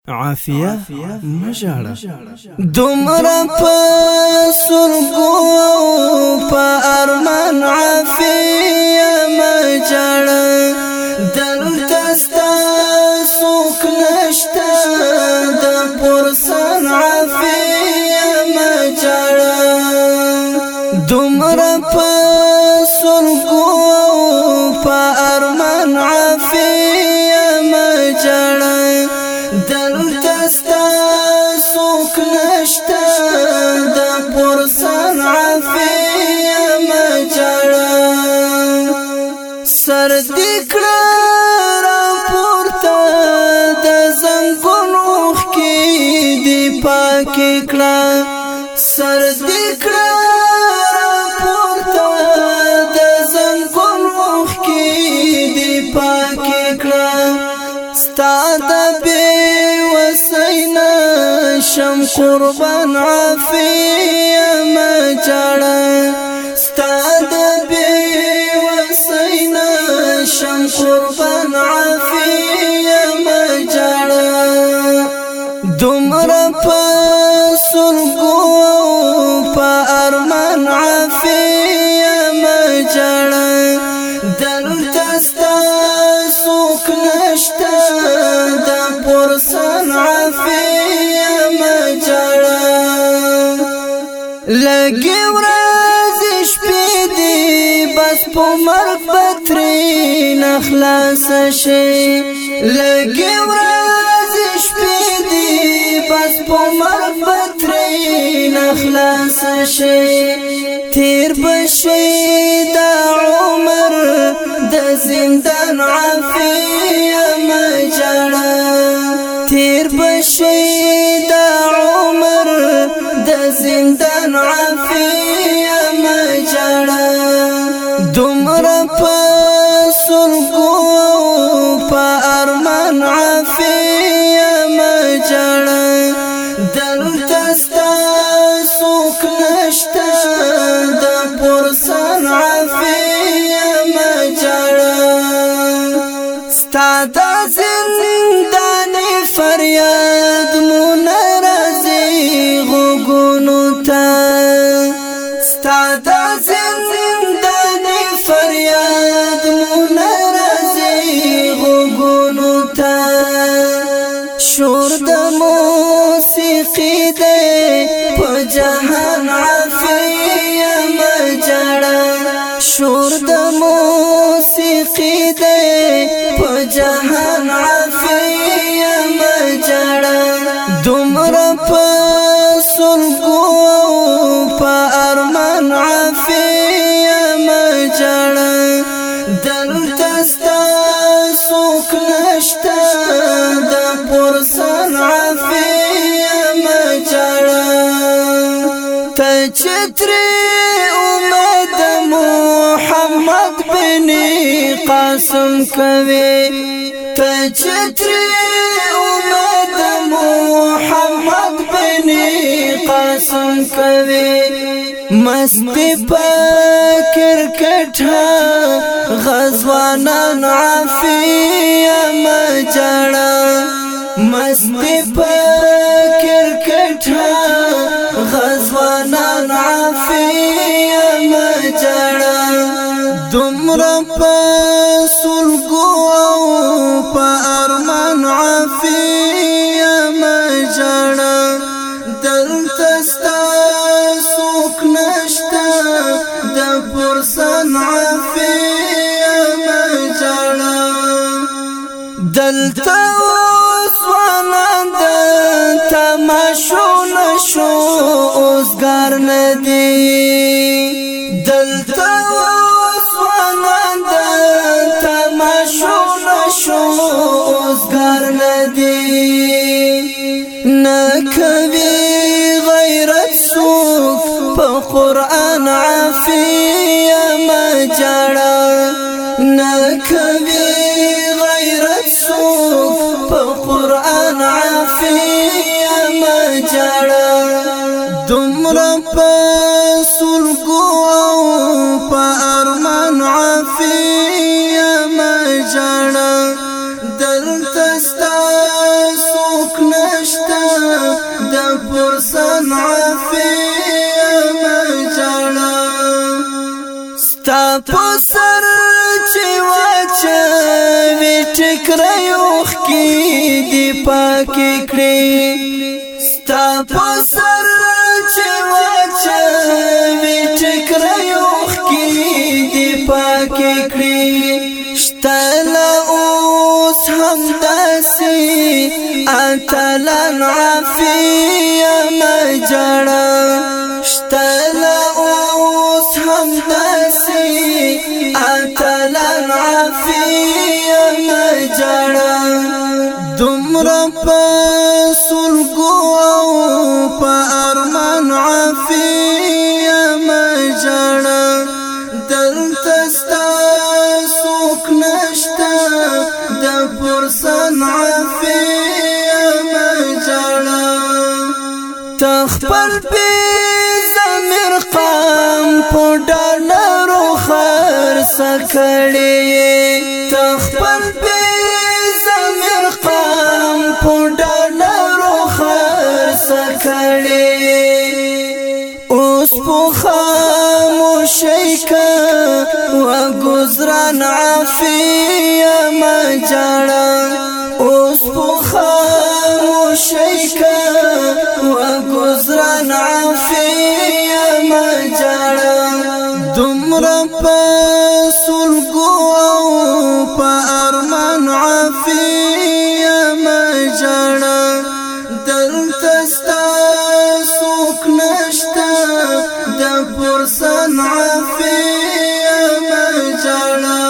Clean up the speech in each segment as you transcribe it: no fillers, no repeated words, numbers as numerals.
عافیه مجاړه دومره په سرګو په ارمان عافیه مجاړه دلته ستا څوک نشته د پرسان عافیه مجاړه دومره په سرګو په ارمان عافیه مجاړه دلته ستا څوک نشته د پرسان عافیه مجاړه سر دې کړه راپورته د زنګونو اوښکې دې پاکې کړه سر دې کړه راپورته د زنګونو اوښکې دې پاکې کړه ستا د شم قربان عافیه مجاړه ستا د بې وسینا شم قربان عافیه مجاړه دومره په سرګو په ارمان عافیه مجاړه دلته ستا څوک نشته د پرسان عافیه لګي ورځې شپې دي بس په مرګ بترې نخلاص شي لګي ورځې شپې دي بس په مرګ بترې نخلاص شي تیر بشي د عمر د زندان عافیه مجاړه تیر بشي د عمر د زندان عافیه مجاړه دومره په سرګو په ارمان عافیه مجاړه دلته ستا څوک نشته د پرسان عافیه مجاړه ستا د زندان فریاد ستا د زندان فریاد منرزي غوګونو ته شور د موسیقي دې په جهان عافیه مجاړه شور د موسیقي دې په جهان عافیه مجاړه دومره په سرګو په ارمان عافیه مجاړه دلته ستا څوک نشته د پرسان عافیه مجاړه ته چې ترې امید محمد بن قاسم کوي ته چې ترې امید محمد بن قاسم کوي مستی په کرکټ غزوانان عافیه مجاړه مستی په کرکټ غزوانان عافیه مجاړه دومره په سرګو په ارمان عافیه مجاړه دلته ستا څوک نشته د پرسان عافیه مجاړه دلته وسوانان د تماشو نشو اوسګار ندی دلته وسوانان د تماشو نشو اوسګار ندی نکوي غیرت څوک په قرآن عافیه مجاړه نکوي غیرت څوک په قرآن عافیه مجاړه دومره په سرګو په ارمان عافیه مجاړه دلته ستا څوک نه پسر چې واچوي ټکری اوښکې دې پاکې کړې ستا پسر چې واچوي ټکری اوښکې دې پاکې کړې شته له اوس همداسې اتلان عافیه مه ژاړه شته له اوس همداسې اتلان عافیه مه ژاړه دومره په سلګو او په ارمان عافیه مه ژاړه دلته ستا څوک نشته د پرسن عافیه مه ژاړه ته خپل بې ضمیر قام په ډالرو خرڅه کړې ته خپل بې ضمیر قام په ډالرو خرڅه کړې اوس په خاموشۍ که وګزران عافیه مه ژاړه اوس په خاموشۍ که وګزران عافیه مه ژاړه دومره په سلګو او په ارمان عافیه مه ژاړه دلته ستا څوک نشته د پرسن عافیه مه ژاړه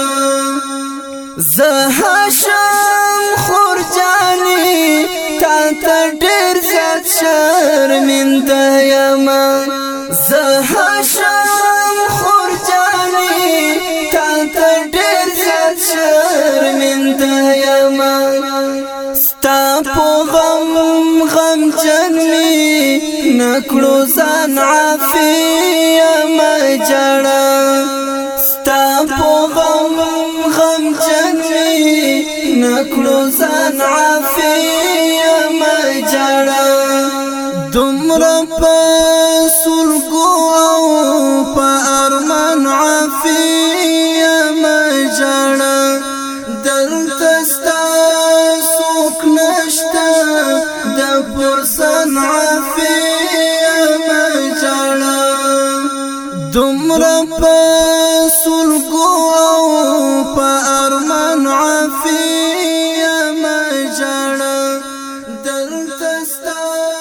زه هاشم خورجانې تا ته ډېر زیات شرمنده یمه زه هاشم خورجانې تا ته ډېر زیات شرمنده یمه ستا په غم غمجن مې نکړو ځان عافیه مه ژاړه ستا په غم غمجن مې نکړو ځان عافیه مه ژاړه دومره په سلګو او په ارمان عافیه مه ژاړه دلته ستا څوک نشته د پرسن عافیه مه ژاړه دومره په سلګو او په ارمان عافیه مه ژاړه دلته ستا